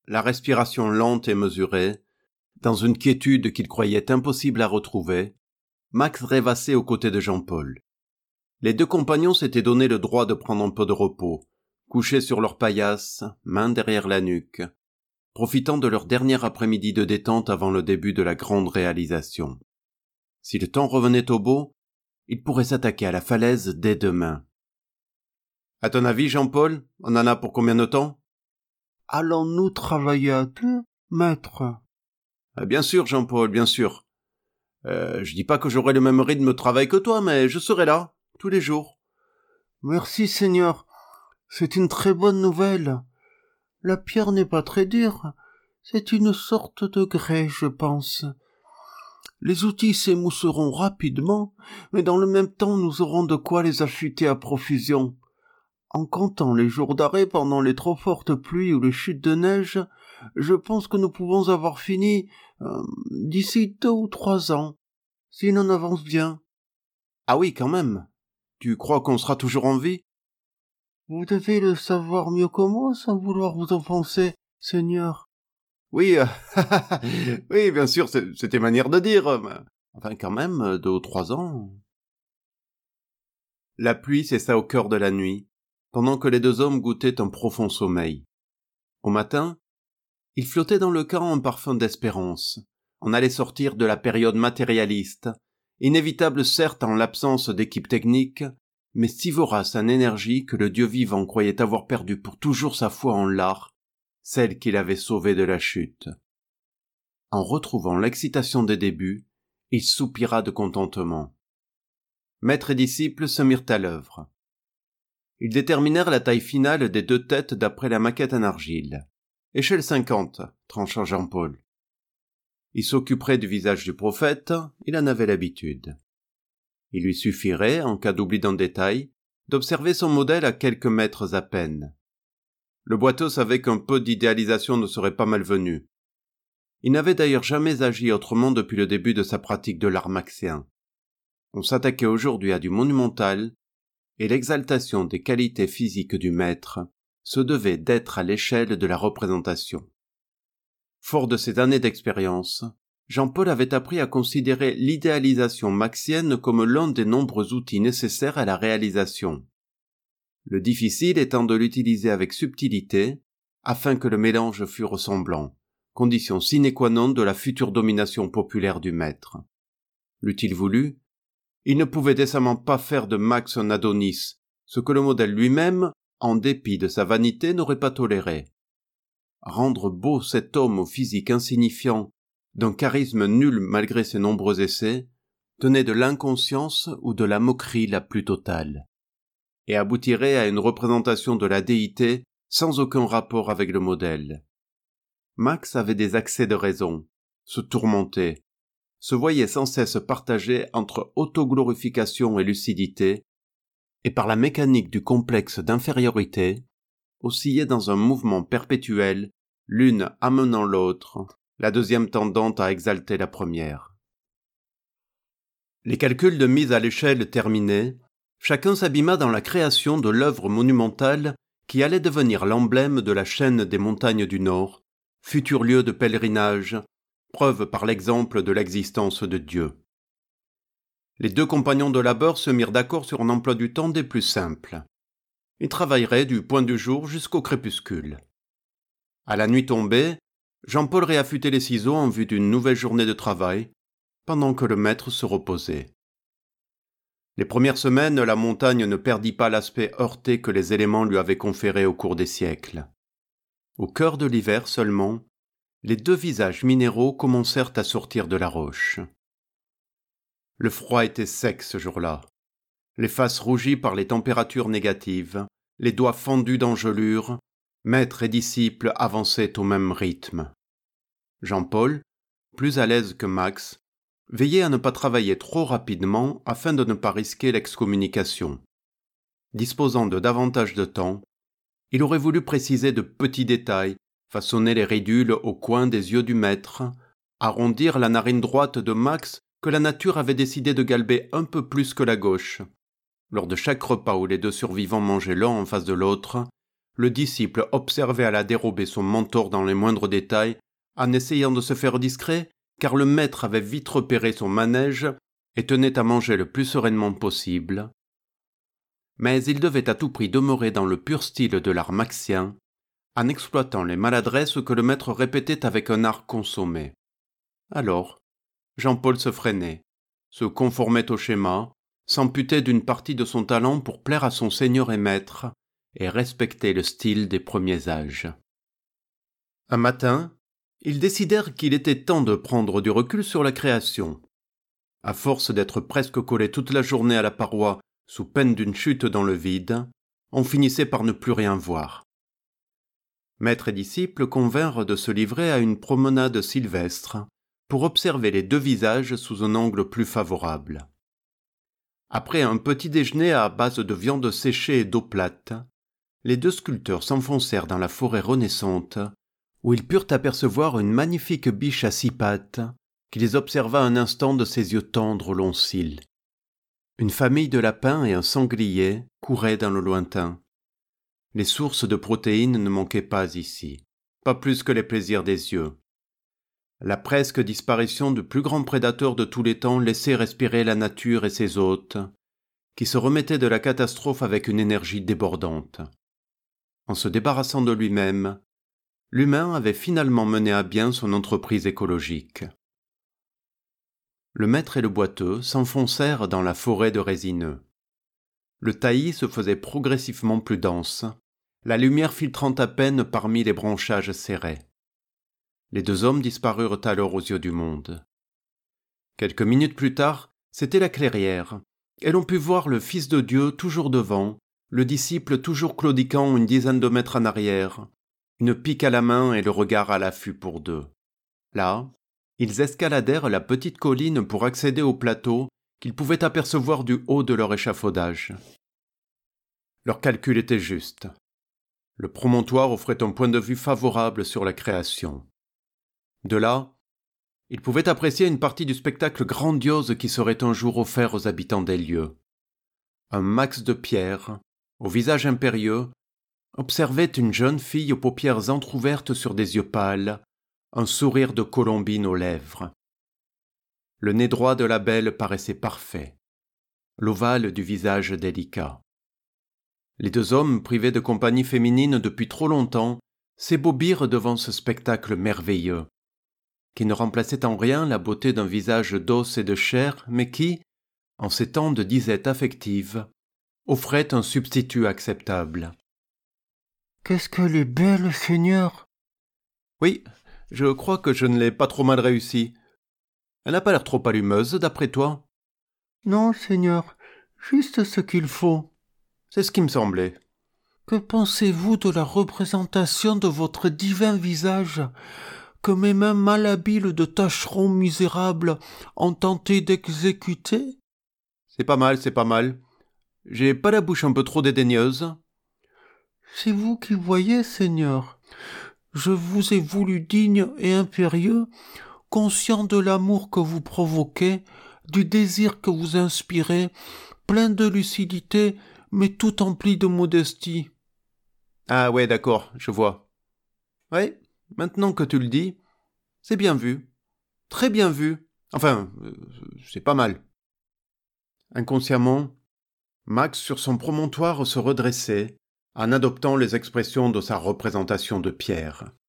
la respiration lente et mesurée, dans une quiétude qu'il croyait impossible à retrouver, Max rêvassait aux côtés de Jean-Paul. Les deux compagnons s'étaient donné le droit de prendre un peu de repos, couchés sur leur paillasse, main derrière la nuque, profitant de leur dernier après-midi de détente avant le début de la grande réalisation. Si le temps revenait au beau, ils pourraient s'attaquer à la falaise dès demain. À ton avis, Jean-Paul, on en a pour combien de temps ? Allons-nous travailler à deux, maître ? Bien sûr, Jean-Paul, bien sûr. Je dis pas que j'aurai le même rythme de travail que toi, mais je serai là, tous les jours. Merci, Seigneur. C'est une très bonne nouvelle. La pierre n'est pas très dure. C'est une sorte de grès, je pense. Les outils s'émousseront rapidement, mais dans le même temps nous aurons de quoi les affûter à profusion. En comptant les jours d'arrêt pendant les trop fortes pluies ou les chutes de neige, je pense que nous pouvons avoir fini d'ici 2 ou 3 ans, si l'on avance bien. Ah oui, quand même. Tu crois qu'on sera toujours en vie ? Vous devez le savoir mieux que moi sans vouloir vous offenser, Seigneur. Oui, oui, bien sûr, c'était manière de dire. Mais... Enfin, quand même, 2 ou 3 ans. La pluie cessa au cœur de la nuit, pendant que les deux hommes goûtaient un profond sommeil. Au matin, il flottait dans le camp un parfum d'espérance. On allait sortir de la période matérialiste, inévitable certes en l'absence d'équipe technique, mais si vorace en énergie que le Dieu vivant croyait avoir perdu pour toujours sa foi en l'art, celle qu'il avait sauvée de la chute. En retrouvant l'excitation des débuts, il soupira de contentement. Maître et disciple se mirent à l'œuvre. Ils déterminèrent la taille finale des 2 têtes d'après la maquette en argile. Échelle 50, trancha Jean-Paul. Il s'occuperait du visage du prophète, il en avait l'habitude. Il lui suffirait, en cas d'oubli d'un détail, d'observer son modèle à quelques mètres à peine. Le boiteux savait qu'un peu d'idéalisation ne serait pas malvenu. Il n'avait d'ailleurs jamais agi autrement depuis le début de sa pratique de l'art maxien. On s'attaquait aujourd'hui à du monumental, et l'exaltation des qualités physiques du maître se devait d'être à l'échelle de la représentation. Fort de ces années d'expérience, Jean-Paul avait appris à considérer l'idéalisation maxienne comme l'un des nombreux outils nécessaires à la réalisation. Le difficile étant de l'utiliser avec subtilité, afin que le mélange fût ressemblant, condition sine qua non de la future domination populaire du maître. L'eût-il voulu, il ne pouvait décemment pas faire de Max un Adonis, ce que le modèle lui-même, en dépit de sa vanité, n'aurait pas toléré. Rendre beau cet homme au physique insignifiant, d'un charisme nul malgré ses nombreux essais, tenait de l'inconscience ou de la moquerie la plus totale, et aboutirait à une représentation de la déité sans aucun rapport avec le modèle. Max avait des accès de raison, se tourmentait, se voyait sans cesse partagé entre autoglorification et lucidité, et par la mécanique du complexe d'infériorité, oscillait dans un mouvement perpétuel, l'une amenant l'autre, la deuxième tendant à exalter la première. Les calculs de mise à l'échelle terminés, chacun s'abîma dans la création de l'œuvre monumentale qui allait devenir l'emblème de la chaîne des montagnes du Nord, futur lieu de pèlerinage, preuve par l'exemple de l'existence de Dieu. Les 2 compagnons de labeur se mirent d'accord sur un emploi du temps des plus simples. Ils travailleraient du point du jour jusqu'au crépuscule. À la nuit tombée, Jean-Paul réaffûtait les ciseaux en vue d'une nouvelle journée de travail, pendant que le maître se reposait. Les premières semaines, la montagne ne perdit pas l'aspect heurté que les éléments lui avaient conféré au cours des siècles. Au cœur de l'hiver seulement, les 2 visages minéraux commencèrent à sortir de la roche. Le froid était sec ce jour-là. Les faces rougies par les températures négatives, les doigts fendus d'engelure, maître et disciple avançaient au même rythme. Jean-Paul, plus à l'aise que Max, veillait à ne pas travailler trop rapidement afin de ne pas risquer l'excommunication. Disposant de davantage de temps, il aurait voulu préciser de petits détails, façonner les ridules au coin des yeux du maître, arrondir la narine droite de Max que la nature avait décidé de galber un peu plus que la gauche. Lors de chaque repas où les 2 survivants mangeaient l'un en face de l'autre, le disciple observait à la dérobée son mentor dans les moindres détails, en essayant de se faire discret, car le maître avait vite repéré son manège et tenait à manger le plus sereinement possible. Mais il devait à tout prix demeurer dans le pur style de l'art maxien, en exploitant les maladresses que le maître répétait avec un art consommé. Alors, Jean-Paul se freinait, se conformait au schéma, s'amputait d'une partie de son talent pour plaire à son seigneur et maître, et respecter le style des premiers âges. Un matin, ils décidèrent qu'il était temps de prendre du recul sur la création. À force d'être presque collés toute la journée à la paroi, sous peine d'une chute dans le vide, on finissait par ne plus rien voir. Maître et disciple convinrent de se livrer à une promenade sylvestre pour observer les deux visages sous un angle plus favorable. Après un petit déjeuner à base de viande séchée et d'eau plate, les deux sculpteurs s'enfoncèrent dans la forêt renaissante, où ils purent apercevoir une magnifique biche à 6 pattes, qui les observa un instant de ses yeux tendres aux longs cils. Une famille de lapins et un sanglier couraient dans le lointain. Les sources de protéines ne manquaient pas ici, pas plus que les plaisirs des yeux. La presque disparition du plus grand prédateur de tous les temps laissait respirer la nature et ses hôtes, qui se remettaient de la catastrophe avec une énergie débordante. En se débarrassant de lui-même, l'humain avait finalement mené à bien son entreprise écologique. Le maître et le boiteux s'enfoncèrent dans la forêt de résineux. Le taillis se faisait progressivement plus dense, la lumière filtrant à peine parmi les branchages serrés. Les deux hommes disparurent alors aux yeux du monde. Quelques minutes plus tard, c'était la clairière, et l'on put voir le Fils de Dieu toujours devant, le disciple toujours claudiquant une dizaine de mètres en arrière, une pique à la main et le regard à l'affût pour deux. Là, ils escaladèrent la petite colline pour accéder au plateau qu'ils pouvaient apercevoir du haut de leur échafaudage. Leur calcul était juste. Le promontoire offrait un point de vue favorable sur la création. De là, ils pouvaient apprécier une partie du spectacle grandiose qui serait un jour offert aux habitants des lieux. Un max de pierre, au visage impérieux, observait une jeune fille aux paupières entr'ouvertes sur des yeux pâles, un sourire de colombine aux lèvres. Le nez droit de la belle paraissait parfait, l'ovale du visage délicat. Les deux hommes, privés de compagnie féminine depuis trop longtemps, s'ébobirent devant ce spectacle merveilleux, qui ne remplaçait en rien la beauté d'un visage d'os et de chair, mais qui, en ces temps de disette affective, offrait un substitut acceptable. « Qu'est-ce qu'elle est belle, Seigneur !» Oui, je crois que je ne l'ai pas trop mal réussi. Elle n'a pas l'air trop allumeuse, d'après toi ? Non, Seigneur, juste ce qu'il faut. C'est ce qui me semblait. Que pensez-vous de la représentation de votre divin visage que mes mains malhabiles de tâcherons misérables ont tenté d'exécuter ? C'est pas mal. J'ai pas la bouche un peu trop dédaigneuse ? C'est vous qui voyez, Seigneur. Je vous ai voulu digne et impérieux, conscient de l'amour que vous provoquez, du désir que vous inspirez, plein de lucidité, mais tout empli de modestie. Ah ouais, d'accord, je vois. Ouais, maintenant que tu le dis, c'est bien vu. Très bien vu. Enfin, c'est pas mal. Inconsciemment, Max sur son promontoire se redressait, en adoptant les expressions de sa représentation de pierre.